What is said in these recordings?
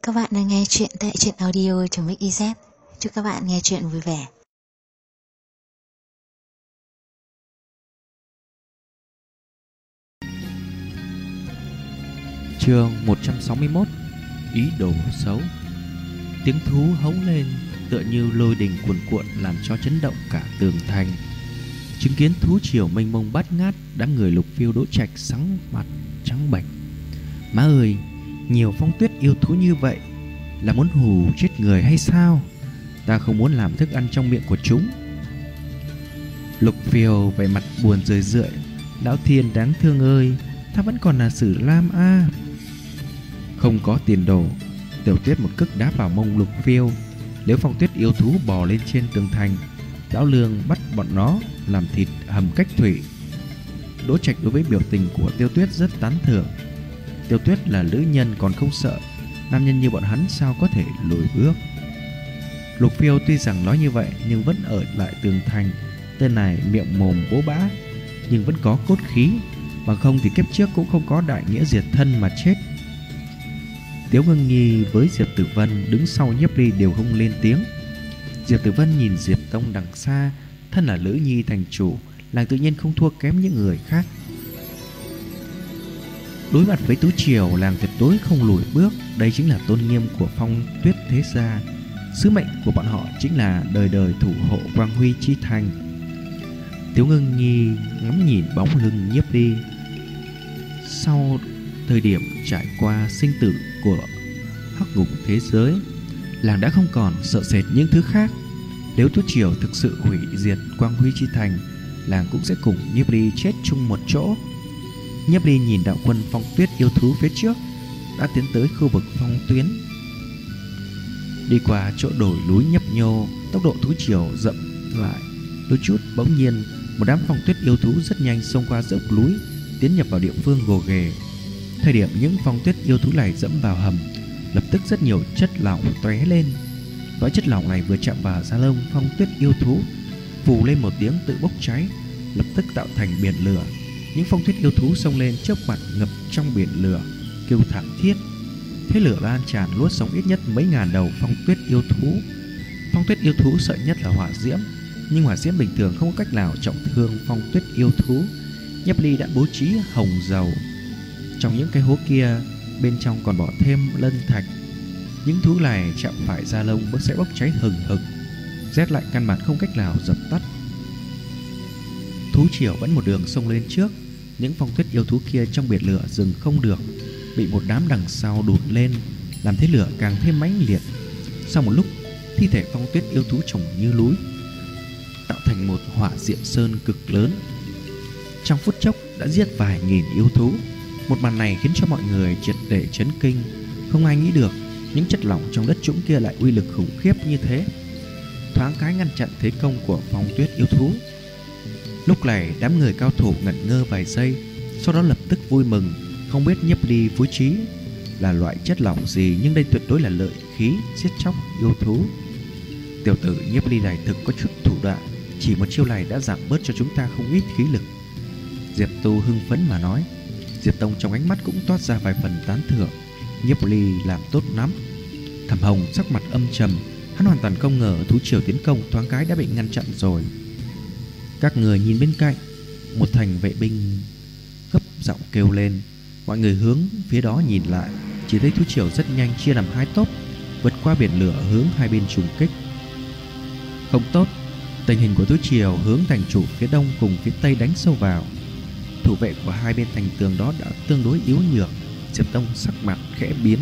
Các bạn đang nghe chuyện tại truyện audio.mix.iz. Chúc các bạn nghe chuyện vui vẻ. Chương 161. Ý đồ xấu. Tiếng thú hống lên tựa như lôi đình cuồn cuộn làm cho chấn động cả tường thành. Chứng kiến thú triều mênh mông bát ngát, đám người Lục Phiêu Đỗ Trạch sáng mặt trắng bệch. Má ơi, nhiều phong tuyết yêu thú như vậy là muốn hù chết người hay sao? Ta không muốn làm thức ăn trong miệng của chúng. Lục Phiêu vẻ mặt buồn rười rượi. Lão Thiên đáng thương ơi, ta vẫn còn là Sử Lam a. Không có tiền đồ. Tiểu Tuyết một cước đá vào mông Lục Phiêu. Nếu phong tuyết yêu thú bò lên trên tường thành, lão Lương bắt bọn nó làm thịt hầm cách thủy. Đỗ Trạch đối với biểu tình của Tiêu Tuyết rất tán thưởng. Tiêu Tuyết là nữ nhân còn không sợ, nam nhân như bọn hắn sao có thể lùi bước. Lục Phiêu tuy rằng nói như vậy nhưng vẫn ở lại tường thành. Tên này miệng mồm bố bã nhưng vẫn có cốt khí, bằng không thì kiếp trước cũng không có đại nghĩa diệt thân mà chết. Tiếu Ngưng Nhi với Diệp Tử Vân đứng sau Nhiếp Ly đều không lên tiếng. Diệp Tử Vân nhìn Diệp Tông đằng xa, thân là Lữ Nhi thành chủ, làng tự nhiên không thua kém những người khác. Đối mặt với Tú Triều, làng tuyệt đối không lùi bước. Đây chính là tôn nghiêm của Phong Tuyết thế gia. Sứ mệnh của bọn họ chính là đời đời thủ hộ quang huy chi thành. Tiếu Ngưng Nhi ngắm nhìn bóng lưng Nhiếp Ly. Sau thời điểm trải qua sinh tử của hắc ngục thế giới, làng đã không còn sợ sệt những thứ khác. Nếu Tú Triều thực sự hủy diệt quang huy chi thành, làng cũng sẽ cùng Nhiếp Ly chết chung một chỗ. Nhiếp Ly nhìn đạo quân phong tuyết yêu thú phía trước đã tiến tới khu vực phong tuyến. Đi qua chỗ đồi núi nhấp nhô, tốc độ thú triều chậm lại đôi chút. Bỗng nhiên một đám phong tuyết yêu thú rất nhanh xông qua dốc núi, tiến nhập vào địa phương gồ ghề. Thời điểm những phong tuyết yêu thú này dẫm vào hầm, lập tức rất nhiều chất lỏng tóe lên. Loại chất lỏng này vừa chạm vào da lông phong tuyết yêu thú, phù lên một tiếng tự bốc cháy, lập tức tạo thành biển lửa. Những phong tuyết yêu thú xông lên chớp mặt ngập trong biển lửa, kêu thảm thiết. Thế lửa lan tràn nuốt sống ít nhất mấy ngàn đầu phong tuyết yêu thú. Phong tuyết yêu thú sợ nhất là hỏa diễm, nhưng hỏa diễm bình thường không có cách nào trọng thương phong tuyết yêu thú. Nhiếp Ly đã bố trí hồng dầu trong những cái hố kia, bên trong còn bỏ thêm lân thạch. Những thứ này chạm phải da lông sẽ bốc cháy hừng hực, rét lạnh căn bản không cách nào dập tắt. Thú triều vẫn một đường xông lên trước. Những phong tuyết yêu thú kia trong biển lửa dừng không được, bị một đám đằng sau đụt lên, làm thế lửa càng thêm mãnh liệt. Sau một lúc, thi thể phong tuyết yêu thú chồng như núi, tạo thành một hỏa diệm sơn cực lớn. Trong phút chốc đã giết vài nghìn yêu thú. Một màn này khiến cho mọi người triệt để chấn kinh. Không ai nghĩ được những chất lỏng trong đất trũng kia lại uy lực khủng khiếp như thế, thoáng cái ngăn chặn thế công của phong tuyết yêu thú. Lúc này đám người cao thủ ngẩn ngơ vài giây, sau đó lập tức vui mừng. Không biết Nhiếp Ly phối trí là loại chất lỏng gì, nhưng đây tuyệt đối là lợi khí giết chóc yêu thú. Tiểu tử Nhiếp Ly này thực có chút thủ đoạn, chỉ một chiêu này đã giảm bớt cho chúng ta không ít khí lực. Diệp Tu hưng phấn mà nói. Diệp Tông trong ánh mắt cũng toát ra vài phần tán thưởng. Nhiếp Ly làm tốt lắm. Thẩm Hồng sắc mặt âm trầm, hắn hoàn toàn không ngờ thú triều tiến công thoáng cái đã bị ngăn chặn rồi. Các người nhìn bên cạnh, một thành vệ binh gấp giọng kêu lên. Mọi người hướng phía đó nhìn lại, chỉ thấy thú triều rất nhanh chia làm hai tốp, vượt qua biển lửa hướng hai bên trùng kích. Không tốt, tình hình của thú triều hướng thành chủ phía đông cùng phía tây đánh sâu vào. Thủ vệ của hai bên thành tường đó đã tương đối yếu nhược. Diệp Tông sắc mặt khẽ biến.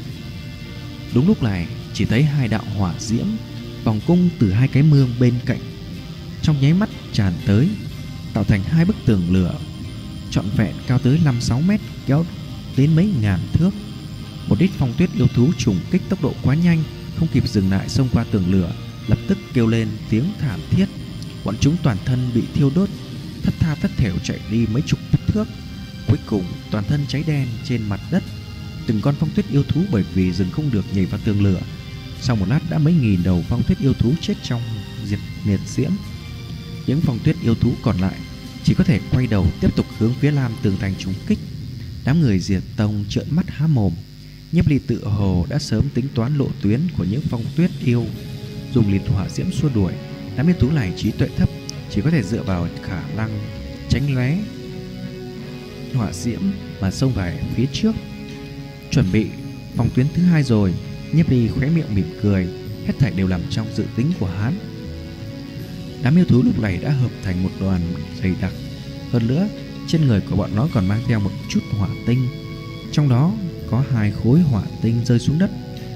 Đúng lúc này, chỉ thấy hai đạo hỏa diễm vòng cung từ hai cái mương bên cạnh, trong nháy mắt tràn tới, tạo thành hai bức tường lửa trọn vẹn cao tới 5-6 mét, kéo đến mấy ngàn thước. Một ít phong tuyết yêu thú trùng kích tốc độ quá nhanh, không kịp dừng lại xông qua tường lửa, lập tức kêu lên tiếng thảm thiết. Bọn chúng toàn thân bị thiêu đốt, thất tha thất thểu chạy đi mấy chục thước, cuối cùng toàn thân cháy đen trên mặt đất. Từng con phong tuyết yêu thú bởi vì dừng không được nhảy vào tường lửa. Sau một lát đã mấy nghìn đầu phong tuyết yêu thú chết trong liệt diễm. Những phong tuyết yêu thú còn lại chỉ có thể quay đầu tiếp tục hướng phía nam tường thành trúng kích. Đám người Diệp Tông trợn mắt há mồm. Nhiếp Ly tự hồ đã sớm tính toán lộ tuyến của những phong tuyết yêu, dùng liệt hỏa diễm xua đuổi. Đám yêu thú này trí tuệ thấp, chỉ có thể dựa vào khả năng tránh lóe hỏa diễm mà xông về phía trước. Chuẩn bị phòng tuyến thứ hai rồi. Nhiếp Ly khóe miệng mỉm cười, hết thảy đều nằm trong dự tính của hắn. Đám yêu thú lúc này đã hợp thành một đoàn dày đặc. Hơn nữa, trên người của bọn nó còn mang theo một chút hỏa tinh, trong đó có 2 khối hỏa tinh rơi xuống đất.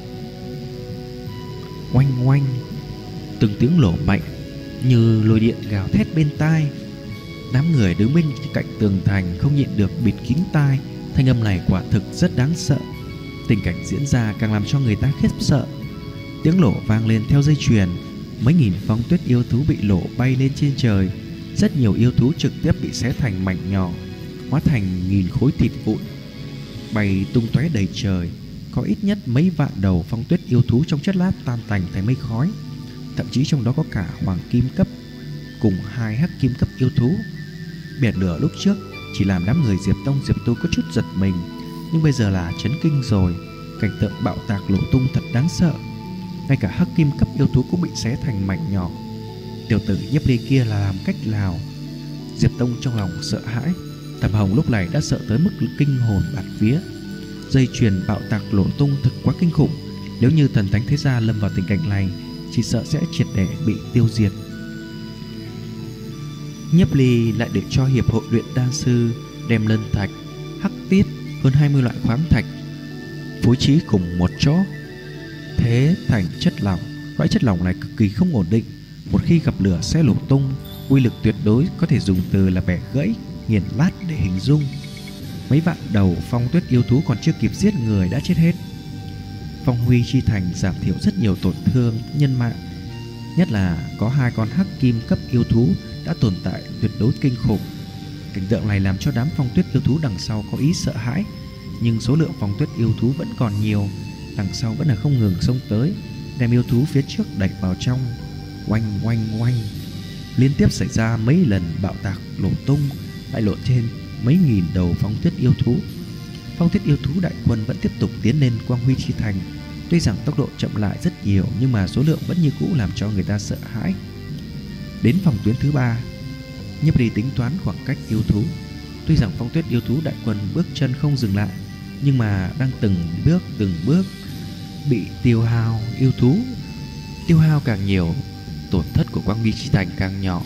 Oanh oanh, từng tiếng nổ mạnh như lôi điện gào thét bên tai. Đám người đứng bên cạnh tường thành không nhịn được bịt kín tai. Thanh âm này quả thực rất đáng sợ. Tình cảnh diễn ra càng làm cho người ta khiếp sợ. Tiếng nổ vang lên theo dây chuyền. Mấy nghìn phong tuyết yêu thú bị nổ bay lên trên trời. Rất nhiều yêu thú trực tiếp bị xé thành mảnh nhỏ, hóa thành nghìn khối thịt vụn, bay tung tóe đầy trời. Có ít nhất mấy vạn đầu phong tuyết yêu thú trong chốc lát tan tành thành mây khói. Thậm chí trong đó có cả hoàng kim cấp cùng 2 hắc kim cấp yêu thú. Biển lửa lúc trước chỉ làm đám người Diệp Tông Diệp Tu có chút giật mình, nhưng bây giờ là chấn kinh rồi. Cảnh tượng bạo tạc nổ tung thật đáng sợ. Ngay cả hắc kim cấp yêu thú cũng bị xé thành mảnh nhỏ. Tiểu tử Nhiếp Ly kia là làm cách nào? Diệp Tông trong lòng sợ hãi. Thẩm Hồng lúc này đã sợ tới mức kinh hồn bạt vía. Dây chuyền bạo tạc nổ tung thật quá kinh khủng. Nếu như thần thánh thế gia lâm vào tình cảnh này, chỉ sợ sẽ triệt để bị tiêu diệt. Nhiếp Ly lại để cho hiệp hội luyện đan sư đem lân thạch, hắc tiết, hơn 20 loại khoáng thạch phối trí cùng một chỗ, thế thành chất lỏng. Loại chất lỏng này cực kỳ không ổn định, một khi gặp lửa sẽ nổ tung, uy lực tuyệt đối có thể dùng từ là bẻ gãy, nghiền nát để hình dung. Mấy vạn đầu phong tuyết yêu thú còn chưa kịp giết người đã chết hết. Phong Huy Chi Thành giảm thiểu rất nhiều tổn thương nhân mạng, nhất là có 2 con hắc kim cấp yêu thú đã tồn tại tuyệt đối kinh khủng. Cảnh tượng này làm cho đám phong tuyết yêu thú đằng sau có ý sợ hãi, nhưng số lượng phong tuyết yêu thú vẫn còn nhiều, đằng sau vẫn là không ngừng xông tới, đem yêu thú phía trước đẩy vào trong. Oanh oanh oanh, liên tiếp xảy ra mấy lần bạo tạc nổ tung, lại lộ trên mấy nghìn đầu phong tuyết yêu thú. Phong tuyết yêu thú đại quân vẫn tiếp tục tiến lên Quang Huy Chi Thành. Tuy rằng tốc độ chậm lại rất nhiều, nhưng mà số lượng vẫn như cũ làm cho người ta sợ hãi. Đến phòng tuyến thứ 3, Nhiếp Ly tính toán khoảng cách yêu thú. Tuy rằng phong tuyết yêu thú đại quân bước chân không dừng lại, nhưng mà đang từng bước bị tiêu hao. Yêu thú tiêu hao càng nhiều, tổn thất của Quang Huy Chi Thành càng nhỏ.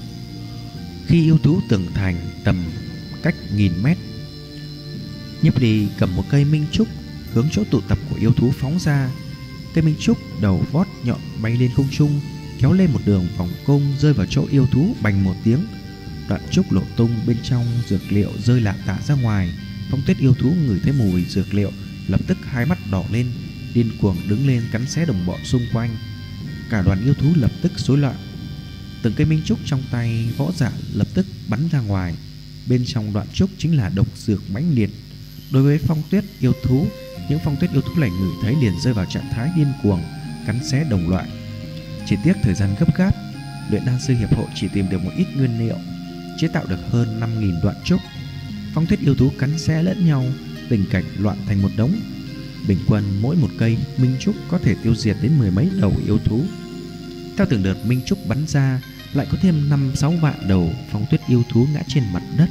Khi yêu thú tường thành tầm cách 1000 mét, Nhiếp Ly cầm một cây minh trúc hướng chỗ tụ tập của yêu thú phóng ra. Cây minh trúc đầu vót nhọn bay lên không trung, kéo lên một đường vòng cung rơi vào chỗ yêu thú, bành một tiếng. Đoạn trúc nổ tung, bên trong dược liệu rơi lả tả ra ngoài. Phong tuyết yêu thú ngửi thấy mùi dược liệu, lập tức hai mắt đỏ lên, điên cuồng đứng lên cắn xé đồng bọn xung quanh. Cả đoàn yêu thú lập tức rối loạn. Từng cây minh trúc trong tay võ giả lập tức bắn ra ngoài. Bên trong đoạn trúc chính là độc dược mãnh liệt. Đối với phong tuyết yêu thú, những phong tuyết yêu thú này ngửi thấy liền rơi vào trạng thái điên cuồng cắn xé đồng loại. Chỉ tiếc thời gian gấp gáp, luyện đan sư hiệp hội chỉ tìm được một ít nguyên liệu, chế tạo được hơn 5000 đoạn trúc. Phong tuyết yêu thú cắn xé lẫn nhau, tình cảnh loạn thành một đống. Bình quân mỗi một cây minh trúc có thể tiêu diệt đến 10 mấy đầu yêu thú. Theo từng đợt minh trúc bắn ra, lại có thêm 5-6 vạn đầu phong tuyết yêu thú ngã trên mặt đất.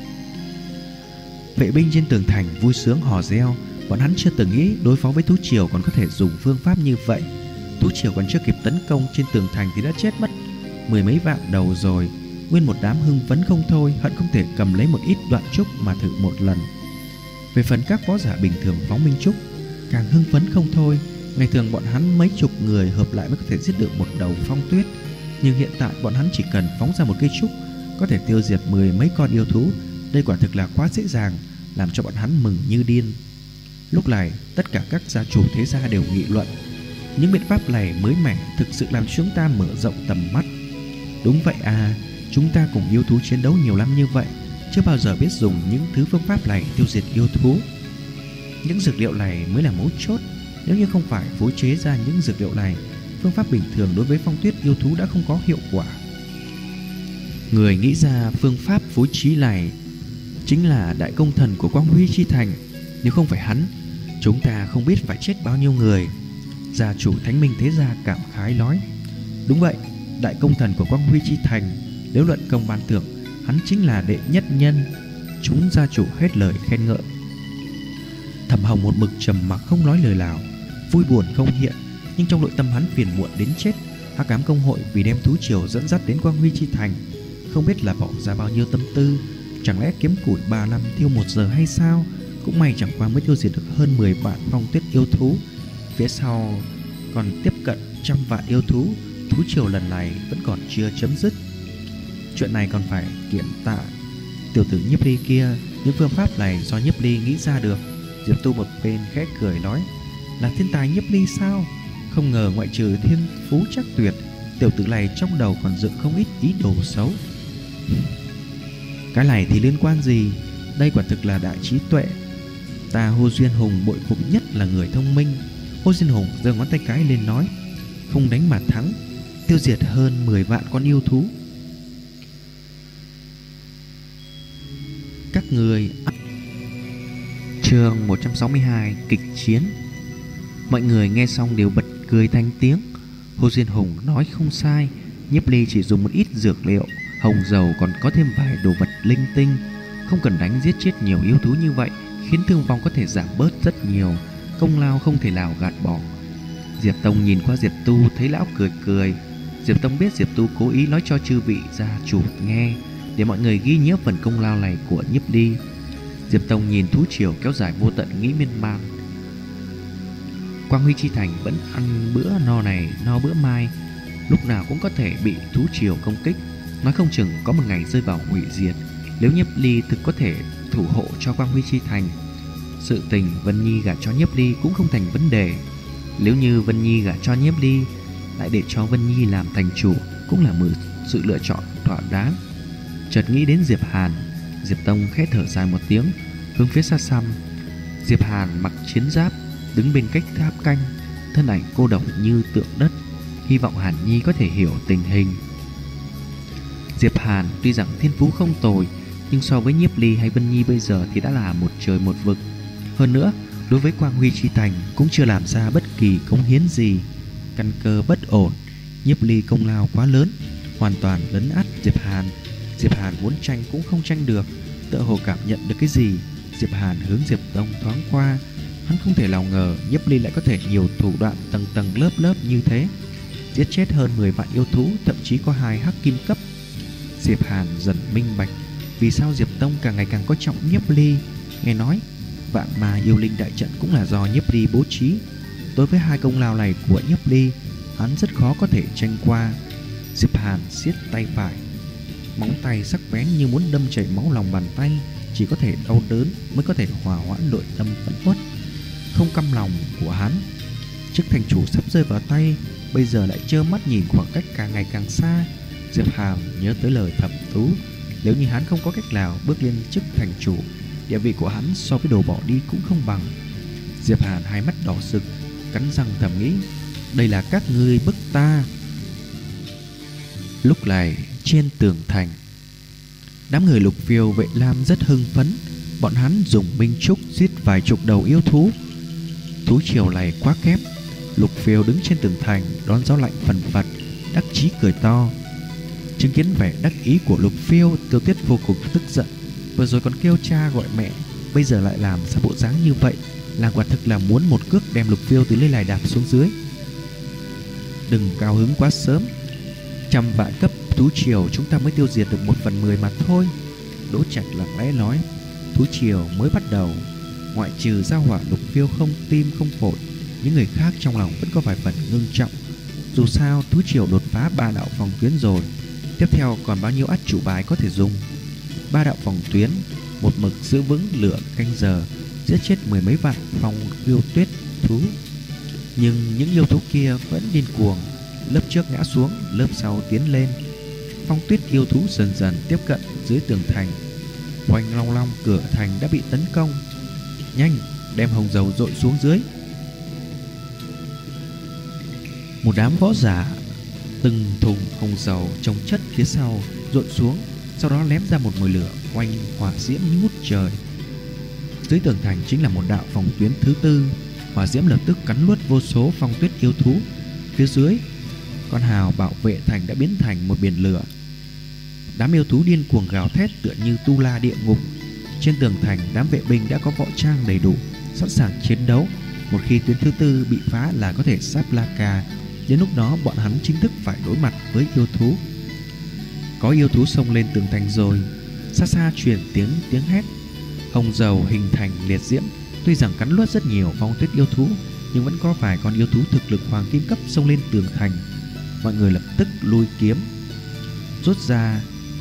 Vệ binh trên tường thành vui sướng hò reo. Bọn hắn chưa từng nghĩ đối phó với thú triều còn có thể dùng phương pháp như vậy. Thú triều còn chưa kịp tấn công trên tường thành thì đã chết mất 10 mấy vạn đầu rồi. Nguyên một đám hưng phấn không thôi, hận không thể cầm lấy một ít đoạn trúc mà thử một lần. Về phần các võ giả bình thường phóng minh trúc, càng hưng phấn không thôi. Ngày thường bọn hắn mấy chục người hợp lại mới có thể giết được một đầu phong tuyết, nhưng hiện tại bọn hắn chỉ cần phóng ra một cây trúc có thể tiêu diệt 10 mấy con yêu thú. Đây quả thực là quá dễ dàng, làm cho bọn hắn mừng như điên. Lúc này tất cả các gia chủ thế gia đều nghị luận. Những biện pháp này mới mẻ, thực sự làm chúng ta mở rộng tầm mắt. Đúng vậy à, chúng ta cùng yêu thú chiến đấu nhiều năm như vậy, chưa bao giờ biết dùng những thứ phương pháp này tiêu diệt yêu thú. Những dược liệu này mới là mấu chốt. Nếu như không phải phối chế ra những dược liệu này, phương pháp bình thường đối với phong tuyết yêu thú đã không có hiệu quả. Người nghĩ ra phương pháp phối trí này chính là đại công thần của Quang Huy Chi Thành. Nếu không phải hắn, Chúng ta không biết phải chết bao nhiêu người. Gia chủ Thánh Minh Thế Gia cảm khái nói. Đúng vậy, đại công thần của Quang Huy Chi Thành, nếu luận công ban thưởng, hắn chính là đệ nhất nhân. Chúng gia chủ hết lời khen ngợi. Thẩm Hồng một mực trầm mặc không nói lời nào, vui buồn không hiện, nhưng trong nội tâm hắn phiền muộn đến chết. Hắc Ám công hội vì đem thú triều dẫn dắt đến Quang Huy Chi Thành, không biết là bỏ ra bao nhiêu tâm tư. Chẳng lẽ kiếm củi 3 năm tiêu 1 giờ hay sao? Cũng may chẳng qua mới tiêu diệt được hơn 10 vạn phong tuyết yêu thú, phía sau còn tiếp cận 100 vạn yêu thú. Thú triều lần này vẫn còn chưa chấm dứt. Chuyện này còn phải kiện tạ tiểu tử Nhiếp Ly kia. Những phương pháp này do Nhiếp Ly nghĩ ra được. Diệp Tu một bên khẽ cười nói, là thiên tài Nhiếp Ly sao? Không ngờ ngoại trừ thiên phú chắc tuyệt, tiểu tử này trong đầu còn dựng không ít ý đồ xấu. Cái này thì liên quan gì? Đây quả thực là đại trí tuệ. Ta Hồ Duyên Hùng bội phục nhất là người thông minh. Hồ Duyên Hùng giơ ngón tay cái lên nói, không đánh mà thắng, tiêu diệt hơn 10 vạn con yêu thú. Các người. Chương 162 kịch chiến. Mọi người nghe xong đều bật cười thành tiếng. Hồ Duyên Hùng nói không sai, Nhiếp Ly chỉ dùng một ít dược liệu, hồng dầu còn có thêm vài đồ vật linh tinh, không cần đánh giết chết nhiều yêu thú như vậy, khiến thương vong có thể giảm bớt rất nhiều, công lao không thể nào gạt bỏ. Diệp Tông nhìn qua Diệp Tu thấy lão cười cười. Diệp Tông biết Diệp Tu cố ý nói cho chư vị gia chủ nghe, để mọi người ghi nhớ phần công lao này của Nhiếp Ly. Diệp Tông nhìn thú triều kéo dài vô tận nghĩ miên man. Quang Huy Chi Thành vẫn ăn bữa no này no bữa mai, lúc nào cũng có thể bị thú triều công kích, nói không chừng có một ngày rơi vào hủy diệt. Nếu Nhiếp Ly thực có thể thủ hộ cho Quang Huy Chi Thành, sự tình Vân Nhi gả cho Nhiếp Ly cũng không thành vấn đề. Nếu như Vân Nhi gả cho Nhiếp Ly, lại để cho Vân Nhi làm thành chủ, cũng là một sự lựa chọn thỏa đáng. Chợt nghĩ đến Diệp Hàn, Diệp Tông khẽ thở dài một tiếng, hướng phía xa xăm. Diệp Hàn mặc chiến giáp, đứng bên cách tháp canh, thân ảnh cô độc như tượng đất. Hy vọng Hàn Nhi có thể hiểu tình hình. Diệp Hàn tuy rằng thiên phú không tồi, nhưng so với Nhiếp Ly hay Vân Nhi bây giờ thì đã là một trời một vực. Hơn nữa, đối với Quang Huy Chi Thành cũng chưa làm ra bất kỳ cống hiến gì. Căn cơ bất ổn, Nhiếp Ly công lao quá lớn, hoàn toàn lấn át Diệp Hàn. Diệp Hàn muốn tranh cũng không tranh được. Tựa hồ cảm nhận được cái gì, Diệp Hàn hướng Diệp Tông thoáng qua. Hắn không thể nào ngờ Nhiếp Ly lại có thể nhiều thủ đoạn tầng tầng lớp lớp như thế, giết chết hơn 10 vạn yêu thú, thậm chí có 2 hắc kim cấp. Diệp Hàn dần minh bạch vì sao Diệp Tông càng ngày càng có trọng Nhiếp Ly. Nghe nói vạn ma yêu linh đại trận cũng là do Nhiếp Ly bố trí. Đối với 2 công lao này của Nhiếp Ly, hắn rất khó có thể tranh qua. Diệp Hàn siết tay phải, móng tay sắc bén như muốn đâm chảy máu lòng bàn tay, chỉ có thể đau đớn mới có thể hòa hoãn nội tâm phẫn uất không căm lòng của hắn. Chức thành chủ sắp rơi vào tay, bây giờ lại trơ mắt nhìn khoảng cách càng ngày càng xa. Diệp Hàn nhớ tới lời Thẩm Tú, nếu như hắn không có cách nào bước lên chức thành chủ, địa vị của hắn so với đồ bỏ đi cũng không bằng. Diệp Hàn hai mắt đỏ sực, cắn răng thầm nghĩ, đây là các ngươi bức ta. Lúc này trên tường thành, đám người Lục Phiêu Vệ Lam rất hưng phấn. Bọn hắn dùng minh trúc giết vài chục đầu yêu thú. Thú triều này quá kép. Lục Phiêu đứng trên tường thành đón gió lạnh phần phật, đắc chí cười to. Chứng kiến vẻ đắc ý của Lục Phiêu, Tiêu Tuyết vô cùng tức giận. Vừa rồi còn kêu cha gọi mẹ, bây giờ lại làm sao bộ dáng như vậy, là quả thực là muốn một cước đem Lục Phiêu từ lên lại đạp xuống dưới. Đừng cao hứng quá sớm, 100 vạn cấp thú triều chúng ta mới tiêu diệt được 1/10 mà thôi. Đỗ Trạch lặng lẽ nói. Thú triều mới bắt đầu, ngoại trừ Giao Hỏa Lục Phiêu không tim không phổi, những người khác trong lòng vẫn có vài phần ngưng trọng. Dù sao thú triều đột phá 3 đạo phòng tuyến rồi, tiếp theo còn bao nhiêu át chủ bài có thể dùng. 3 đạo phòng tuyến một mực giữ vững lửa canh giờ, giết chết 10 mấy vạn phong yêu tuyết thú. Nhưng những yêu thú kia vẫn điên cuồng, lớp trước ngã xuống, lớp sau tiến lên. Phong tuyết yêu thú dần dần tiếp cận dưới tường thành. Oanh long long, cửa thành đã bị tấn công. Nhanh, đem hồng dầu dội xuống dưới. Một đám võ giả từng thùng hồng dầu chồng chất phía sau dội xuống, sau đó ném ra một mồi lửa quanh hỏa diễm ngút trời. Dưới tường thành chính là một đạo phòng tuyến thứ tư. Hỏa diễm lập tức cắn nuốt vô số phong tuyết yêu thú. Phía dưới, con hào bảo vệ thành đã biến thành một biển lửa. Đám yêu thú điên cuồng gào thét tựa như tu la địa ngục. Trên tường thành, đám vệ binh đã có võ trang đầy đủ, sẵn sàng chiến đấu. Một khi tuyến thứ tư bị phá là có thể sáp la cà. Đến lúc đó bọn hắn chính thức phải đối mặt với yêu thú. Có yêu thú xông lên tường thành rồi. Xa xa truyền tiếng hét. Hồng dầu hình thành liệt diễm. Tuy rằng cắn nuốt rất nhiều phong tuyết yêu thú, nhưng vẫn có vài con yêu thú thực lực hoàng kim cấp xông lên tường thành. Mọi người lập tức lùi kiếm rút ra,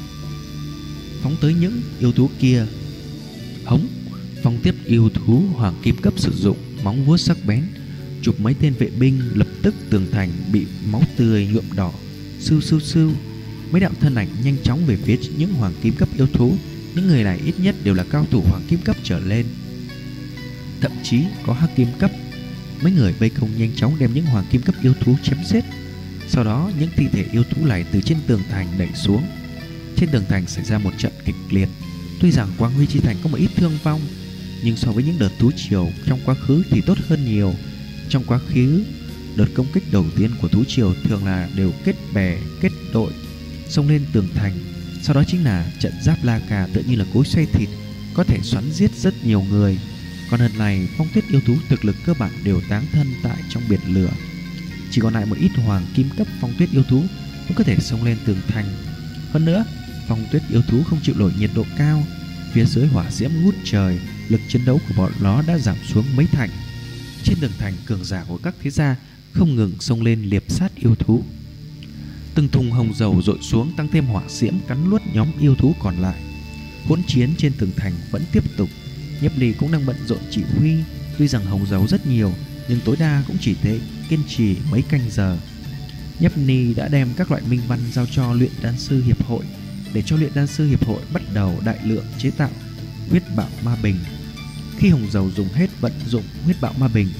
phóng tới những yêu thú kia. Hống! Phong tiếp yêu thú hoàng kim cấp sử dụng móng vuốt sắc bén chụp mấy tên vệ binh. Lập tức tường thành bị máu tươi nhuộm đỏ. Sưu sưu sưu, mấy đạo thân ảnh nhanh chóng về phía những hoàng kim cấp yêu thú. Những người này ít nhất đều là cao thủ hoàng kim cấp trở lên, thậm chí có hắc kim cấp. Mấy người vây công nhanh chóng đem những hoàng kim cấp yêu thú chém giết. Sau đó những thi thể yêu thú này từ trên tường thành đẩy xuống. Trên tường thành xảy ra một trận kịch liệt. Tuy rằng Quang Huy Chi Thành có một ít thương vong, nhưng so với những đợt thú triều trong quá khứ thì tốt hơn nhiều. Trong quá khứ, đợt công kích đầu tiên của thú triều thường là đều kết bè kết đội xông lên tường thành. Sau đó chính là trận giáp la cà, tựa như là cối xay thịt, có thể xoắn giết rất nhiều người. Còn lần này phong tuyết yêu thú thực lực cơ bản đều táng thân tại trong biển lửa. Chỉ còn lại một ít hoàng kim cấp phong tuyết yêu thú cũng có thể xông lên tường thành. Hơn nữa, phong tuyết yêu thú không chịu nổi nhiệt độ cao. Phía dưới hỏa diễm ngút trời, lực chiến đấu của bọn nó đã giảm xuống mấy thành. Trên tường thành, cường giả của các thế gia không ngừng xông lên liệp sát yêu thú. Từng thùng hồng dầu dội xuống, tăng thêm hỏa diễm cắn nuốt nhóm yêu thú còn lại. Hỗn chiến trên tường thành vẫn tiếp tục. Nhiếp Ly cũng đang bận rộn chỉ huy. Tuy rằng hồng dầu rất nhiều, nhưng tối đa cũng chỉ thể kiên trì mấy canh giờ. Nhiếp Ly đã đem các loại minh văn giao cho luyện đan sư hiệp hội, để cho luyện đan sư hiệp hội bắt đầu đại lượng chế tạo huyết bạo ma bình. Khi hồng dầu dùng hết, vận dụng huyết bạo ma bình.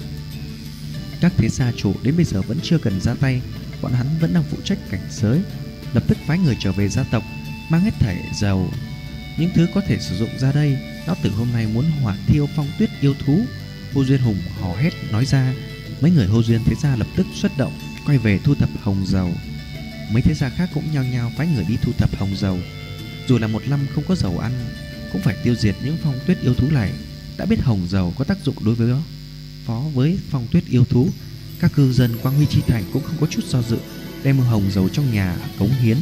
Các thế gia chủ đến bây giờ vẫn chưa cần ra tay. Bọn hắn vẫn đang phụ trách cảnh giới. Lập tức phái người trở về gia tộc, mang hết thảy dầu, những thứ có thể sử dụng ra đây. Lão tử hôm nay muốn hỏa thiêu phong tuyết yêu thú. Hồ Duyên Hùng hò hét nói ra. Mấy người Hồ Duyên thế gia lập tức xuất động, quay về thu thập hồng dầu. Mấy thế gia khác cũng nhao nhao phái người đi thu thập hồng dầu. Dù là một năm không có dầu ăn, cũng phải tiêu diệt những phong tuyết yêu thú này. Đã biết hồng dầu có tác dụng đối với phó với phong tuyết yêu thú, các cư dân Quang Huy Chi Thành cũng không có chút do dự, đem hồng dầu trong nhà cống hiến.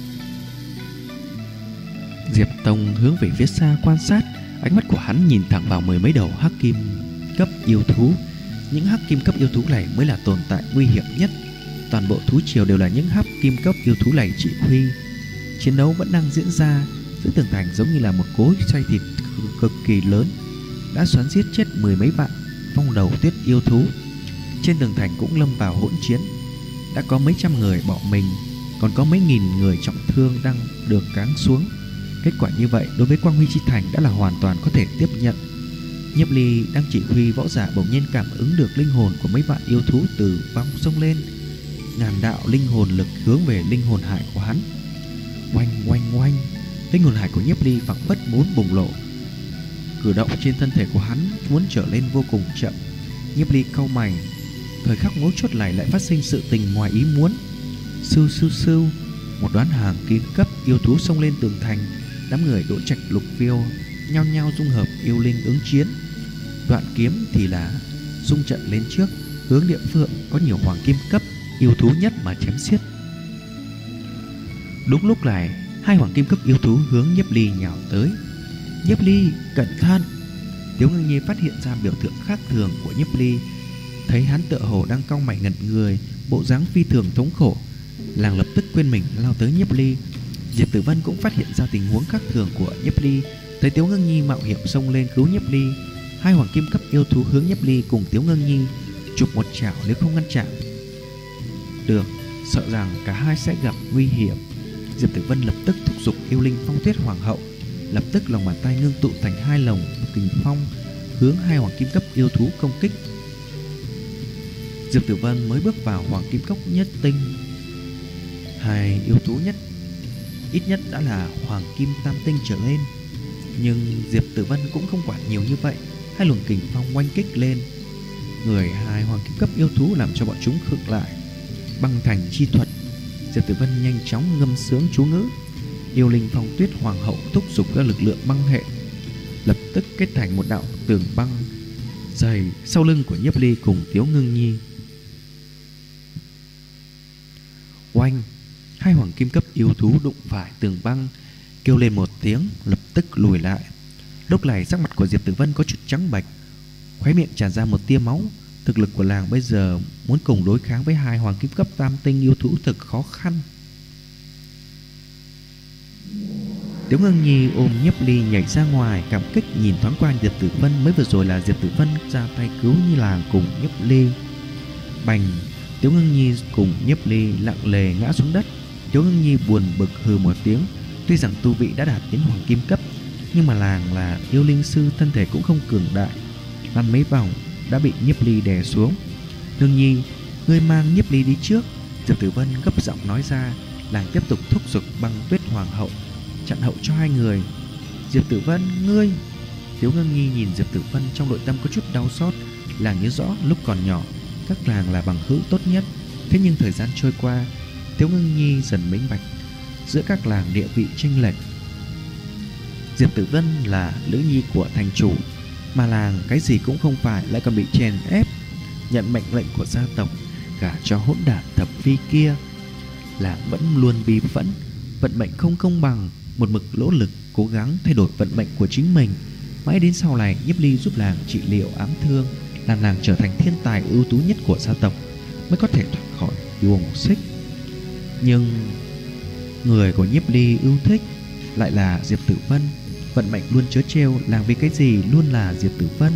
Diệp Tông hướng về phía xa quan sát. Ánh mắt của hắn nhìn thẳng vào mười mấy đầu hắc kim cấp yêu thú. Những hắc kim cấp yêu thú này mới là tồn tại nguy hiểm nhất. Toàn bộ thú triều đều là những hắc kim cấp yêu thú này chỉ huy. Chiến đấu vẫn đang diễn ra. Giữa tường thành giống như là một cối xay thịt cực kỳ lớn, đã xoắn giết chết mười mấy vạn phong đầu tuyết yêu thú. Trên tường thành cũng lâm vào hỗn chiến. Đã có mấy trăm người bỏ mình, còn có mấy nghìn người trọng thương đang được cáng xuống. Kết quả như vậy đối với Quang Huy Chi Thành đã là hoàn toàn có thể tiếp nhận. Nhiếp Ly đang chỉ huy võ giả bỗng nhiên cảm ứng được linh hồn của mấy vạn yêu thú từ vong sông lên. Ngàn đạo linh hồn lực hướng về linh hồn hải của hắn. Oanh oanh oanh, linh hồn hải của Nhiếp Ly phảng phất muốn bùng nổ. Cử động trên thân thể của hắn muốn trở lên vô cùng chậm. Nhiếp Ly cau mày. Thời khắc mấu chốt này lại phát sinh sự tình ngoài ý muốn. Sưu sưu sưu, một đoán hàng kim cấp yêu thú xông lên tường thành. Đám người Đỗ Trạch Lục Phiêu nhao nhao dung hợp yêu linh ứng chiến. Đoạn kiếm thì là xung trận lên trước, hướng địa phượng có nhiều hoàng kim cấp yêu thú nhất mà chém xiết. Đúng lúc này, hai hoàng kim cấp yêu thú hướng Nhiếp Ly nhào tới. Nhiếp Ly, cẩn thận! Tiếu Ngưng Nhi phát hiện ra biểu tượng khác thường của Nhiếp Ly. Thấy hắn tựa hồ đang cau mày ngẩn người, bộ dáng phi thường thống khổ, làng lập tức quên mình lao tới Nhiếp Ly. Diệp Tử Vân cũng phát hiện ra tình huống khác thường của Nhiếp Ly. Thấy Tiếu Ngưng Nhi mạo hiểm xông lên cứu Nhiếp Ly, hai hoàng kim cấp yêu thú hướng Nhiếp Ly cùng Tiếu Ngưng Nhi chụp một chảo. Nếu không ngăn chặn được, sợ rằng cả hai sẽ gặp nguy hiểm. Diệp Tử Vân lập tức thúc giục yêu linh Phong Tuyết Hoàng hậu. Lập tức lòng bàn tay ngưng tụ thành hai lồng kình phong hướng hai hoàng kim cấp yêu thú công kích. Diệp Tử Vân mới bước vào hoàng kim cấp nhất tinh, hai yêu thú nhất ít nhất đã là hoàng kim tam tinh trở lên. Nhưng Diệp Tử Vân cũng không quản nhiều như vậy. Hai luồng kình phong oanh kích lên người hai hoàng kim cấp yêu thú, làm cho bọn chúng khựng lại. Băng thành chi thuật. Diệp Tử Vân nhanh chóng ngâm sướng chú ngữ. Yêu linh Phong Tuyết Hoàng hậu thúc giục các lực lượng băng hệ, lập tức kết thành một đạo tường băng dày sau lưng của Nhiếp Ly cùng Tiếu Ngưng Nhi. Oanh! Hai hoàng kim cấp yêu thú đụng phải tường băng, kêu lên một tiếng, lập tức lùi lại. Lúc này sắc mặt của Diệp Tử Vân có chút trắng bệch, khóe miệng tràn ra một tia máu. Thực lực của làng bây giờ muốn cùng đối kháng với hai hoàng kim cấp tam tinh yêu thú thực khó khăn. Tiếu Ngưng Nhi ôm Nhiếp Ly nhảy ra ngoài, cảm kích nhìn thoáng qua Diệp Tử Vân. Mới vừa rồi là Diệp Tử Vân ra tay cứu như làng cùng Nhiếp Ly. Bành! Tiếu Ngưng Nhi cùng Nhiếp Ly lặng lề ngã xuống đất. Tiếu Ngưng Nhi buồn bực hừ một tiếng. Tuy rằng tu vị đã đạt đến hoàng kim cấp, nhưng mà làng là yêu linh sư, thân thể cũng không cường đại, lăn mấy vòng đã bị Nhiếp Ly đè xuống. Ngưng Nhi, ngươi mang Nhiếp Ly đi trước. Diệp Tử Vân gấp giọng nói ra. Làng tiếp tục thúc giục Băng Tuyết Hoàng hậu chặn hậu cho hai người. Diệp Tử Vân, ngươi! Tiếu Ngưng Nhi nhìn Diệp Tử Vân, trong nội tâm có chút đau xót. Làng nhớ rõ lúc còn nhỏ các làng là bằng hữu tốt nhất. Thế nhưng thời gian trôi qua, Tiếu Ngưng Nhi dần minh bạch giữa các làng địa vị chênh lệch. Diệp Tử Vân là nữ nhi của thành chủ, mà làng cái gì cũng không phải, lại còn bị chèn ép nhận mệnh lệnh của gia tộc, gả cho hỗn đản thập phi kia. Làng vẫn luôn bi phẫn, vận mệnh không công bằng, một mực nỗ lực cố gắng thay đổi vận mệnh của chính mình. Mãi đến sau này Nhiếp Ly giúp làng trị liệu ám thương, làm làng trở thành thiên tài ưu tú nhất của gia tộc, mới có thể thoát khỏi luồng xích. Nhưng người của Nhiếp Ly yêu thích lại là Diệp Tử Vân. Vận mệnh luôn trớ trêu, làng vì cái gì luôn là Diệp Tử Vân.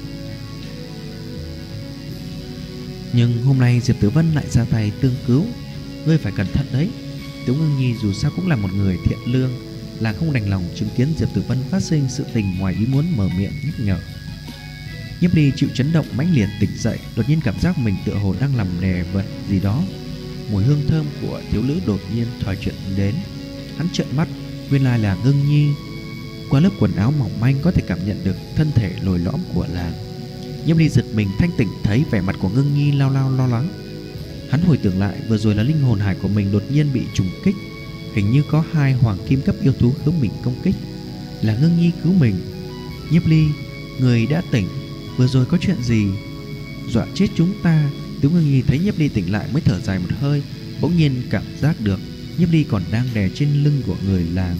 Nhưng hôm nay Diệp Tử Vân lại ra tay tương cứu. Ngươi phải cẩn thận đấy. Tiếu Ngưng Nhi dù sao cũng là một người thiện lương, làng không đành lòng chứng kiến Diệp Tử Vân phát sinh sự tình ngoài ý muốn, mở miệng nhắc nhở. Nhiếp Ly chịu chấn động mãnh liệt tỉnh dậy, đột nhiên cảm giác mình tựa hồ đang làm đè vật gì đó. Mùi hương thơm của thiếu nữ đột nhiên thoại chuyện đến. Hắn trợn mắt, nguyên lai là Ngưng Nhi. Qua lớp quần áo mỏng manh có thể cảm nhận được thân thể lồi lõm của làng. Nhiếp Ly giật mình thanh tỉnh, thấy vẻ mặt của Ngưng Nhi lo lắng. Hắn hồi tưởng lại vừa rồi là linh hồn hải của mình đột nhiên bị trùng kích, hình như có hai hoàng kim cấp yêu thú hướng mình công kích. Là Ngưng Nhi cứu mình. Nhiếp Ly, người đã tỉnh, vừa rồi có chuyện gì? Dọa chết chúng ta. Tiếu Ngưng Nhi thấy Nhiếp Ly tỉnh lại mới thở dài một hơi, bỗng nhiên cảm giác được Nhiếp Ly còn đang đè trên lưng của người làng.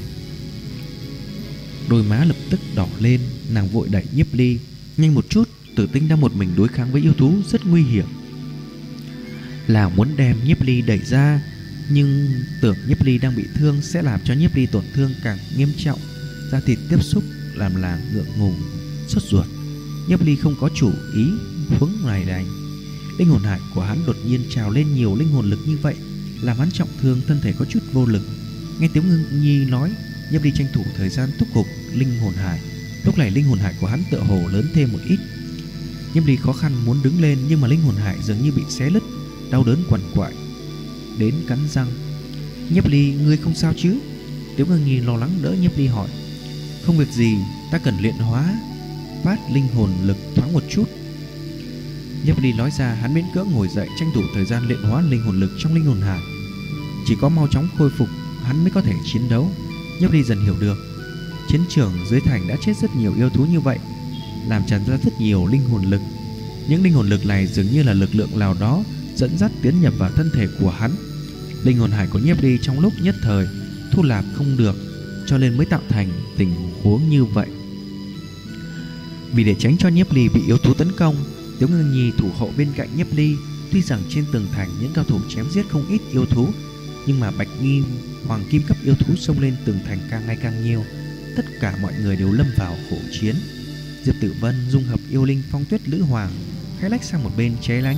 Đôi má lập tức đỏ lên, nàng vội đẩy Nhiếp Ly. Nhanh một chút, Tử Tinh đang một mình đối kháng với yêu thú rất nguy hiểm. Làng muốn đem Nhiếp Ly đẩy ra, nhưng tưởng Nhiếp Ly đang bị thương sẽ làm cho Nhiếp Ly tổn thương càng nghiêm trọng. Da thịt tiếp xúc làm làng ngượng ngùng, sốt ruột. Nhiếp Ly không có chủ ý huống này đành. Linh hồn hải của hắn đột nhiên trào lên nhiều linh hồn lực như vậy, làm hắn trọng thương, thân thể có chút vô lực. Nghe Tiếu Ngưng Nhi nói, Nhiếp Ly tranh thủ thời gian thúc giục linh hồn hải. Lúc này linh hồn hải của hắn tựa hồ lớn thêm một ít. Nhiếp Ly khó khăn muốn đứng lên, nhưng mà linh hồn hải dường như bị xé lứt, đau đớn quằn quại đến cắn răng. Nhiếp Ly, ngươi không sao chứ? Tiếu Ngưng Nhi lo lắng đỡ Nhiếp Ly hỏi. Không việc gì, ta cần luyện hóa phát linh hồn lực thoáng một chút. Nhiếp Ly nói ra. Hắn miễn cưỡng ngồi dậy, tranh thủ thời gian luyện hóa linh hồn lực trong linh hồn hải. Chỉ có mau chóng khôi phục hắn mới có thể chiến đấu. Nhiếp Ly dần hiểu được chiến trường dưới thành đã chết rất nhiều yêu thú như vậy, làm tràn ra rất nhiều linh hồn lực. Những linh hồn lực này dường như là lực lượng nào đó dẫn dắt tiến nhập vào thân thể của hắn. Linh hồn hải của Nhiếp Ly trong lúc nhất thời thu nạp không được, cho nên mới tạo thành tình huống như vậy. Vì để tránh cho Nhiếp Ly bị yêu thú tấn công, Tiếu Ngưng Nhi thủ hộ bên cạnh Nhiếp Ly. Tuy rằng trên tường thành những cao thủ chém giết không ít yêu thú, nhưng mà Bạch Nghi hoàng kim cấp yêu thú xông lên tường thành càng ngày càng nhiều. Tất cả mọi người đều lâm vào khổ chiến. Diệp Tử Vân dung hợp yêu linh Phong Tuyết Lữ Hoàng, khẽ lách sang một bên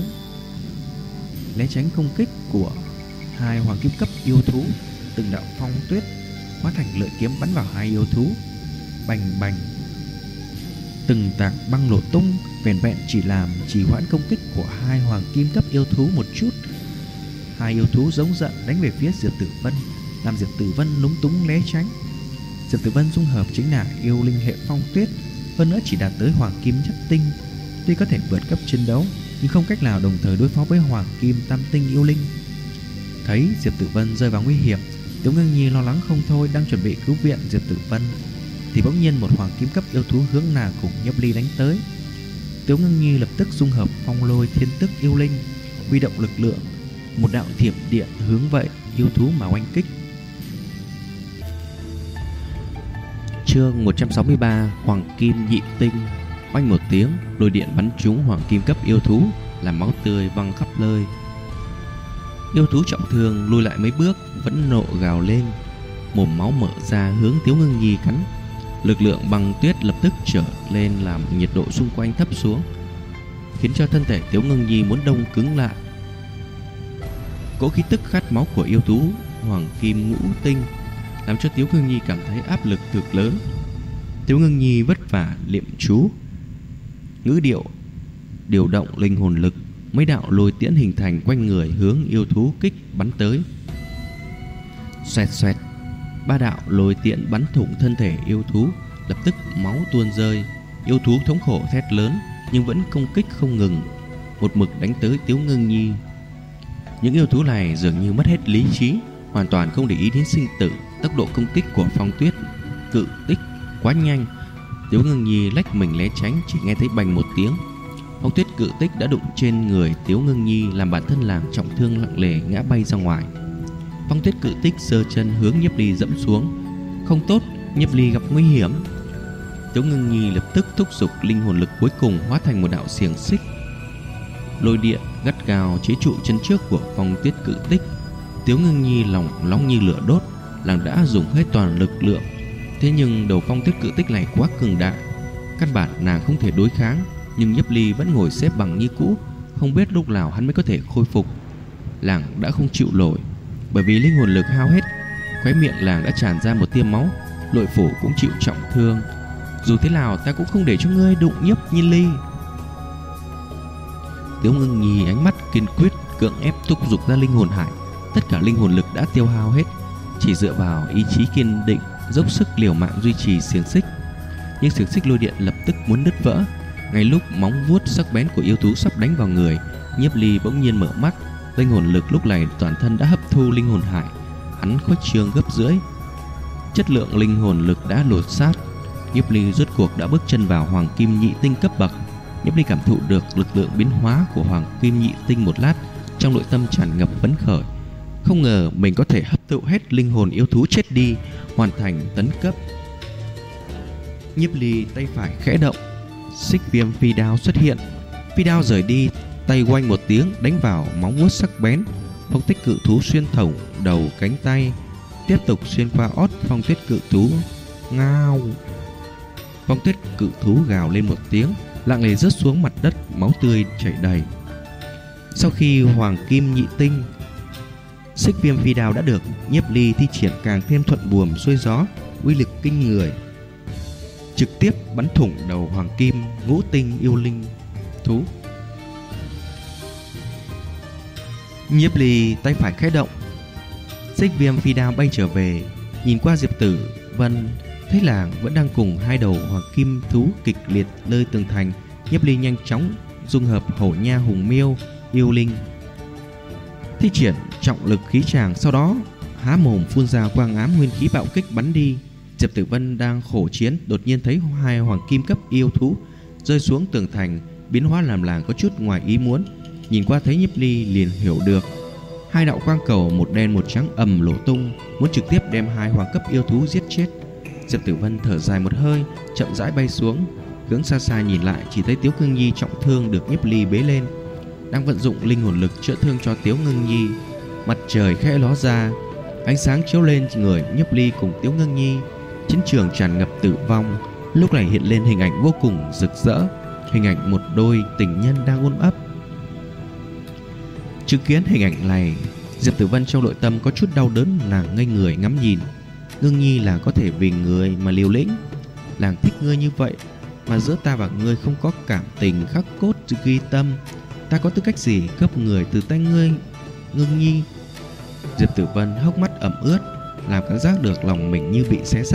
né tránh công kích của hai hoàng kim cấp yêu thú. Từng đạo phong tuyết hóa thành lợi kiếm bắn vào hai yêu thú. Bành bành, từng tảng băng nổ tung, vẻn vẹn chỉ làm trì hoãn công kích của hai hoàng kim cấp yêu thú một chút. Hai yêu thú giống giận đánh về phía Diệp Tử Vân, làm Diệp Tử Vân lúng túng né tránh. Diệp Tử Vân dung hợp chính là yêu linh hệ phong tuyết, hơn nữa chỉ đạt tới hoàng kim nhất tinh. Tuy có thể vượt cấp chiến đấu, nhưng không cách nào đồng thời đối phó với hoàng kim tam tinh yêu linh. Thấy Diệp Tử Vân rơi vào nguy hiểm, Tiếu Ngưng Nhi lo lắng không thôi, đang chuẩn bị cứu viện Diệp Tử Vân thì bỗng nhiên một hoàng kim cấp yêu thú hướng nàng cùng Nhiếp Ly đánh tới. Tiếu Ngưng Nhi lập tức dung hợp phong lôi thiên tức yêu linh, huy động lực lượng, một đạo thiểm điện hướng vậy yêu thú mà oanh kích. Chương 163: Hoàng kim nhị tinh. Oanh một tiếng, lôi điện bắn trúng hoàng kim cấp yêu thú, làm máu tươi văng khắp nơi. Yêu thú trọng thương lùi lại mấy bước, vẫn nộ gào lên, mồm máu mở ra hướng Tiếu Ngưng Nhi cắn. Lực lượng băng tuyết lập tức trở lên làm nhiệt độ xung quanh thấp xuống, khiến cho thân thể Tiếu Ngưng Nhi muốn đông cứng lại. Cỗ khí tức khát máu của yêu thú hoàng kim ngũ tinh làm cho Tiếu Ngưng Nhi cảm thấy áp lực cực lớn. Tiếu Ngưng Nhi vất vả niệm chú, ngữ điệu, điều động linh hồn lực, mấy đạo lôi tiễn hình thành quanh người hướng yêu thú kích bắn tới. Xoẹt xoẹt, ba đạo lôi tiễn bắn thủng thân thể yêu thú, lập tức máu tuôn rơi. Yêu thú thống khổ thét lớn nhưng vẫn công kích không ngừng, một mực đánh tới Tiếu Ngưng Nhi. Những yêu thú này dường như mất hết lý trí, hoàn toàn không để ý đến sinh tử. Tốc độ công kích của phong tuyết cự tích quá nhanh, Tiếu Ngưng Nhi lách mình né tránh, chỉ nghe thấy bành một tiếng, phong tuyết cự tích đã đụng trên người Tiếu Ngưng Nhi, làm bản thân nàng trọng thương nặng nề ngã bay ra ngoài. Phong tuyết cự tích giơ chân hướng Nhiếp Ly dẫm xuống. Không tốt, Nhiếp Ly gặp nguy hiểm. Tiếu Ngưng Nhi lập tức thúc giục linh hồn lực cuối cùng hóa thành một đạo xiềng xích, lôi điện gắt gao chế trụ chân trước của phong tuyết cự tích. Tiếu Ngưng Nhi lòng nóng như lửa đốt, nàng đã dùng hết toàn lực lượng. Thế nhưng đầu phong tuyết cự tích này quá cường đại, căn bản nàng không thể đối kháng. Nhưng Nhiếp Ly vẫn ngồi xếp bằng như cũ, không biết lúc nào hắn mới có thể khôi phục. Nàng đã không chịu nổi, bởi vì linh hồn lực hao hết, khóe miệng nàng đã tràn ra một tia máu, nội phủ cũng chịu trọng thương. Dù thế nào ta cũng không để cho ngươi đụng Nhiếp Nhi Ly. Tiếu Ngưng Nhi ánh mắt kiên quyết, cưỡng ép thúc giục ra linh hồn hải. Tất cả linh hồn lực đã tiêu hao hết, chỉ dựa vào ý chí kiên định, dốc sức liều mạng duy trì xiềng xích. Nhưng xiềng xích lôi điện lập tức muốn đứt vỡ. Ngay lúc móng vuốt sắc bén của yêu thú sắp đánh vào người, Nhiếp Ly bỗng nhiên mở mắt. Linh hồn lực lúc này toàn thân đã hấp thu linh hồn hải, hắn khuếch trương gấp rưỡi. Chất lượng linh hồn lực đã lột xác. Nhiếp Ly rốt cuộc đã bước chân vào hoàng kim nhị tinh cấp bậc. Nhiếp Ly cảm thụ được lực lượng biến hóa của hoàng kim nhị tinh một lát, trong nội tâm tràn ngập phấn khởi. Không ngờ mình có thể hấp thụ hết linh hồn yêu thú chết đi, hoàn thành tấn cấp. Nhiếp Ly tay phải khẽ động, xích viêm phi đao xuất hiện. Phi đao rời đi, tay quanh một tiếng đánh vào móng vuốt sắc bén. Phong tuyết cự thú xuyên thủng đầu cánh tay, tiếp tục xuyên qua ót phong tuyết cự thú. Ngao! Phong tuyết cự thú gào lên một tiếng, lặng lẽ rớt xuống mặt đất, máu tươi chảy đầy. Sau khi hoàng kim nhị tinh, xích viêm phi đao đã được Nhiếp Ly thi triển càng thêm thuận buồm xuôi gió, uy lực kinh người, trực tiếp bắn thủng đầu hoàng kim ngũ tinh yêu linh thú. Nhiếp Ly tay phải khẽ động, xích viêm phi đao bay trở về, nhìn qua Diệp Tử Vân, thấy làng vẫn đang cùng hai đầu hoàng kim thú kịch liệt nơi tường thành. Nhiếp Ly nhanh chóng dung hợp hổ nha hùng miêu yêu linh, thi triển trọng lực khí tràng, sau đó há mồm phun ra quang ám nguyên khí bạo kích bắn đi. Diệp Tử Vân đang khổ chiến, đột nhiên thấy hai hoàng kim cấp yêu thú rơi xuống tường thành, biến hóa làm làng có chút ngoài ý muốn. Nhìn qua thấy Nhiếp Ly liền hiểu được, hai đạo quang cầu một đen một trắng ầm nổ tung, muốn trực tiếp đem hai hoàng cấp yêu thú giết chết. Diệp Tử Vân thở dài một hơi, chậm rãi bay xuống, hướng xa xa nhìn lại, chỉ thấy Tiếu Ngưng Nhi trọng thương được Nhiếp Ly bế lên, đang vận dụng linh hồn lực chữa thương cho Tiếu Ngưng Nhi. Mặt trời khẽ ló ra, ánh sáng chiếu lên người Nhiếp Ly cùng Tiếu Ngưng Nhi. Chiến trường tràn ngập tử vong, lúc này hiện lên hình ảnh vô cùng rực rỡ, hình ảnh một đôi tình nhân đang ôm ấp. Chứng kiến hình ảnh này, Diệp Tử Vân trong nội tâm có chút đau đớn, nàng ngây người ngắm nhìn. Ngưng Nhi là có thể vì người mà liều lĩnh, nàng thích ngươi như vậy, mà giữa ta và ngươi không có cảm tình khắc cốt ghi tâm, ta có tư cách gì cướp người từ tay ngươi, Ngưng Nhi? Diệp Tử Vân hốc mắt ẩm ướt, làm cảm giác được lòng mình như bị xé rách.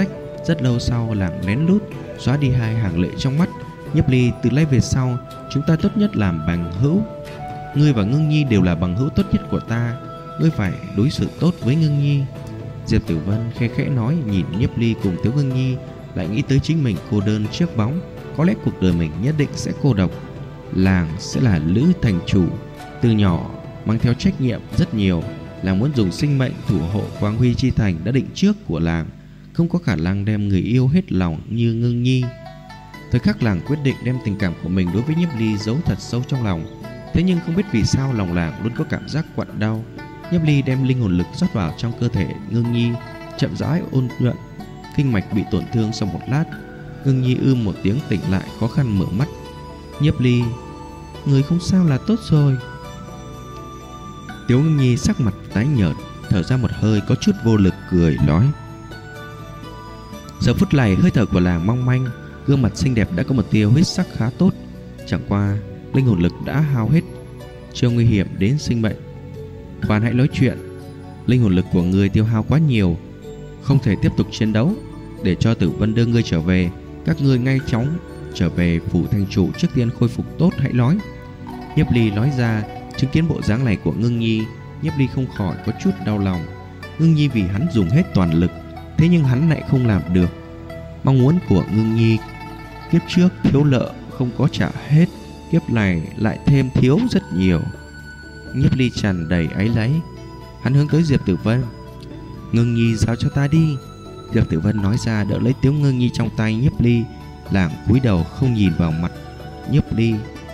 Rất lâu sau, làng lén lút xóa đi hai hàng lệ trong mắt. Nhiếp Ly, từ nay về sau chúng ta tốt nhất làm bằng hữu. Ngươi và Ngưng Nhi đều là bằng hữu tốt nhất của ta. Ngươi phải đối xử tốt với Ngưng Nhi. Diệp Tử Vân khẽ khẽ nói, nhìn Nhiếp Ly cùng Tiếu Ngưng Nhi, lại nghĩ tới chính mình cô đơn trước bóng. Có lẽ cuộc đời mình nhất định sẽ cô độc. Làng sẽ là lữ thành chủ. Từ nhỏ mang theo trách nhiệm rất nhiều. Làng muốn dùng sinh mệnh thủ hộ Quang Huy Chi Thành đã định trước của làng. Không có khả năng đem người yêu hết lòng như Ngưng Nhi. Thời khắc làng quyết định đem tình cảm của mình đối với Nhiếp Ly giấu thật sâu trong lòng. Thế nhưng không biết vì sao lòng làng luôn có cảm giác quặn đau. Nhiếp Ly đem linh hồn lực rót vào trong cơ thể Ngưng Nhi, chậm rãi ôn nhuận. Kinh mạch bị tổn thương sau một lát, Ngưng Nhi một tiếng tỉnh lại, khó khăn mở mắt. Nhiếp Ly, người không sao là tốt rồi. Tiếu Ngưng Nhi sắc mặt tái nhợt, thở ra một hơi có chút vô lực, cười nói. Giờ phút này hơi thở của làng mong manh, gương mặt xinh đẹp đã có một tia huyết sắc khá tốt. Chẳng qua linh hồn lực đã hao hết, chưa nguy hiểm đến sinh mệnh. Khoan hãy nói chuyện. Linh hồn lực của người tiêu hao quá nhiều, không thể tiếp tục chiến đấu. Để cho Tử Vân đưa ngươi trở về. Các ngươi ngay chóng trở về phủ thành chủ, trước tiên khôi phục tốt hãy nói. Nhiếp Ly nói ra. Chứng kiến bộ dáng này của Ngưng Nhi, Nhiếp Ly không khỏi có chút đau lòng. Ngưng Nhi vì hắn dùng hết toàn lực, thế nhưng hắn lại không làm được. Mong muốn của Ngưng Nhi kiếp trước thiếu nợ không có trả hết, kiếp này lại thêm thiếu rất nhiều. Nhiếp Ly tràn đầy áy náy. Hắn hướng tới Diệp Tử Vân. Ngưng Nhi giao cho ta đi. Diệp Tử Vân nói ra, đỡ lấy Tiếu Ngưng Nhi trong tay Nhiếp Ly. Làm cúi đầu không nhìn vào mặt Nhiếp Ly.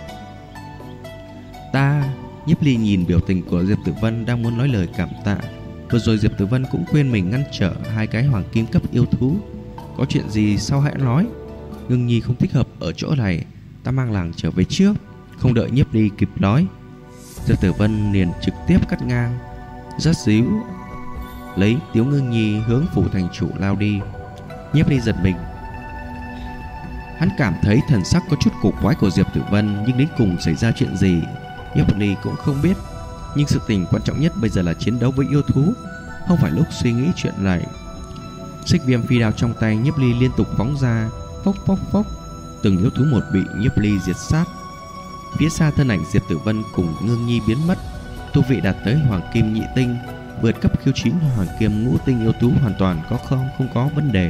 Ta. Nhiếp Ly nhìn biểu tình của Diệp Tử Vân, đang muốn nói lời cảm tạ. Vừa rồi Diệp Tử Vân cũng khuyên mình ngăn trở hai cái hoàng kim cấp yêu thú. Có chuyện gì sau hãy nói. Ngưng Nhi không thích hợp ở chỗ này, ta mang làng trở về trước. Không đợi Nhiếp Ly kịp nói, Diệp Tử Vân liền trực tiếp cắt ngang, rất díu lấy Tiếu Ngưng Nhi hướng phủ thành chủ lao đi. Nhiếp Ly giật mình. Hắn cảm thấy thần sắc có chút cổ quái của Diệp Tử Vân, nhưng đến cùng xảy ra chuyện gì Nhiếp Ly cũng không biết. Nhưng sự tình quan trọng nhất bây giờ là chiến đấu với yêu thú, không phải lúc suy nghĩ chuyện này. Xích viêm phi đao trong tay Nhiếp Ly liên tục phóng ra, phốc phốc phốc, từng yêu thú một bị Nhiếp Ly diệt sát. Phía xa thân ảnh Diệp Tử Vân cùng Ngưng Nhi biến mất. Tu vị đạt tới hoàng kim nhị tinh, vượt cấp khiêu chiến hoàng kim ngũ tinh yêu thú hoàn toàn không có vấn đề.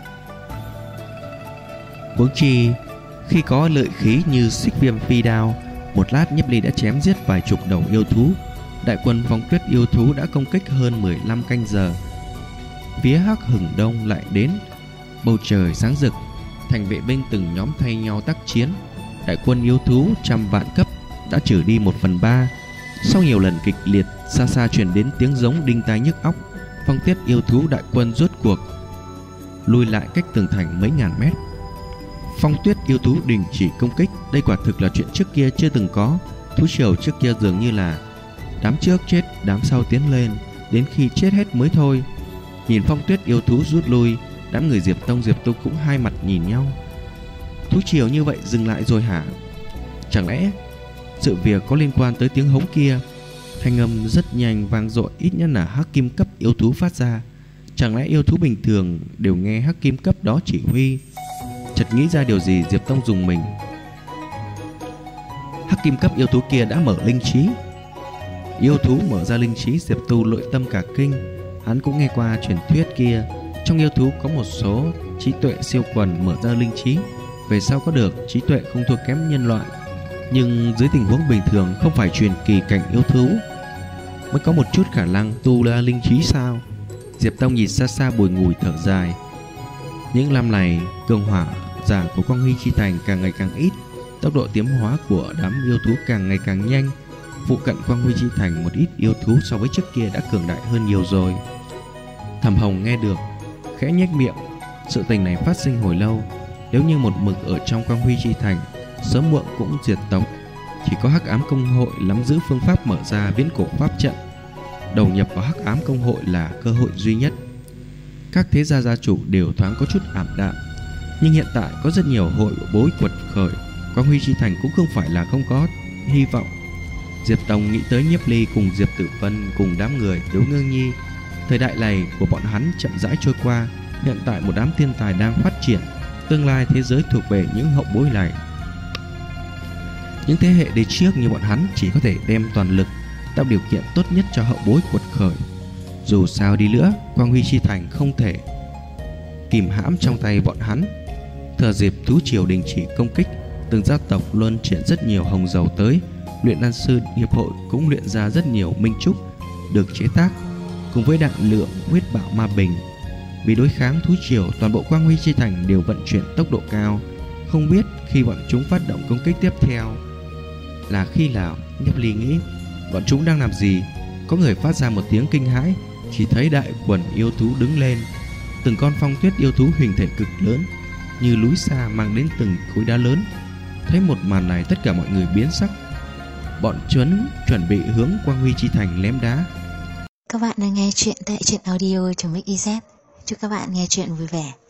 Huống chi khi có lợi khí như xích viêm phi đao, một lát Nhiếp Ly đã chém giết vài chục đầu yêu thú. Đại quân Phong Tuyết yêu thú đã công kích hơn 15 canh giờ. Phía Hắc Hừng Đông lại đến. Bầu trời sáng rực, thành vệ binh từng nhóm thay nhau tác chiến. Đại quân yêu thú trăm vạn cấp đã trừ đi 1/3. Sau nhiều lần kịch liệt, xa xa truyền đến tiếng giống đinh tai nhức óc. Phong Tuyết yêu thú đại quân rốt cuộc lùi lại cách tường thành mấy ngàn mét. Phong Tuyết yêu thú đình chỉ công kích. Đây quả thực là chuyện trước kia chưa từng có. Thú triều trước kia dường như là đám trước chết, đám sau tiến lên, đến khi chết hết mới thôi. Nhìn Phong Tuyết yêu thú rút lui, đám người Diệp Tông Diệp Tu cũng hai mặt nhìn nhau. Thú triều như vậy dừng lại rồi hả? Chẳng lẽ sự việc có liên quan tới tiếng hống kia? Thanh âm rất nhanh vang dội, ít nhất là hắc kim cấp yêu thú phát ra. Chẳng lẽ yêu thú bình thường đều nghe hắc kim cấp đó chỉ huy? Chợt nghĩ ra điều gì, Diệp Tông dùng mình. Hắc kim cấp yêu thú kia đã mở linh trí. Yêu thú mở ra linh trí, Diệp Tu nội tâm cả kinh. Hắn cũng nghe qua truyền thuyết kia, trong yêu thú có một số trí tuệ siêu quần mở ra linh trí, về sau có được trí tuệ không thua kém nhân loại. Nhưng dưới tình huống bình thường không phải truyền kỳ cảnh yêu thú mới có một chút khả năng tu ra linh trí sao? Diệp Tông nhìn xa xa bùi ngùi thở dài. Những năm này cường hỏa giảng của Quang Huy Chi Thành càng ngày càng ít, tốc độ tiến hóa của đám yêu thú càng ngày càng nhanh. Phụ cận Quang Huy Chi Thành một ít yêu thú so với trước kia đã cường đại hơn nhiều rồi. Thẩm Hồng nghe được khẽ nhếch miệng. Sự tình này phát sinh hồi lâu, nếu như một mực ở trong Quang Huy Chi Thành, sớm muộn cũng diệt tộc. Chỉ có Hắc Ám Công Hội nắm giữ phương pháp mở ra viễn cổ pháp trận, đầu nhập vào Hắc Ám Công Hội là cơ hội duy nhất. Các thế gia gia chủ đều thoáng có chút ảm đạm, nhưng hiện tại có rất nhiều hội bối quật khởi, Quang Huy Chi Thành cũng không phải là không có hy vọng. Diệp Tông nghĩ tới Nhiếp Ly cùng Diệp Tử Vân cùng đám người Tiếu Ngưng Nhi. Thời đại này của bọn hắn chậm rãi trôi qua, Hiện tại một đám thiên tài đang phát triển, tương lai thế giới thuộc về những hậu bối này. Những thế hệ đi trước như bọn hắn chỉ có thể đem toàn lực tạo điều kiện tốt nhất cho hậu bối quật khởi. Dù sao đi nữa, quang huy chi thành không thể kìm hãm trong tay bọn hắn. Thừa dịp thú triều đình chỉ công kích, từng gia tộc luân chuyển rất nhiều hồng dầu tới. Luyện đan sư hiệp hội cũng luyện ra rất nhiều minh trúc được chế tác, cùng với đại lượng huyết bảo ma bình. Vì đối kháng thú triều, toàn bộ quang huy chi thành đều vận chuyển tốc độ cao. Không biết khi bọn chúng phát động công kích tiếp theo là khi nào. Nhấp Ly nghĩ, bọn chúng đang làm gì? Có người phát ra một tiếng kinh hãi, chỉ thấy đại quần yêu thú đứng lên. Từng con phong tuyết yêu thú hình thể cực lớn, như núi xa mang đến từng khối đá lớn. Thấy một màn này, tất cả mọi người biến sắc. Bọn chúng chuẩn bị hướng quang huy chi thành ném đá. Các bạn đang nghe chuyện tại truyện audio.mix.iz. Chúc các bạn nghe chuyện vui vẻ.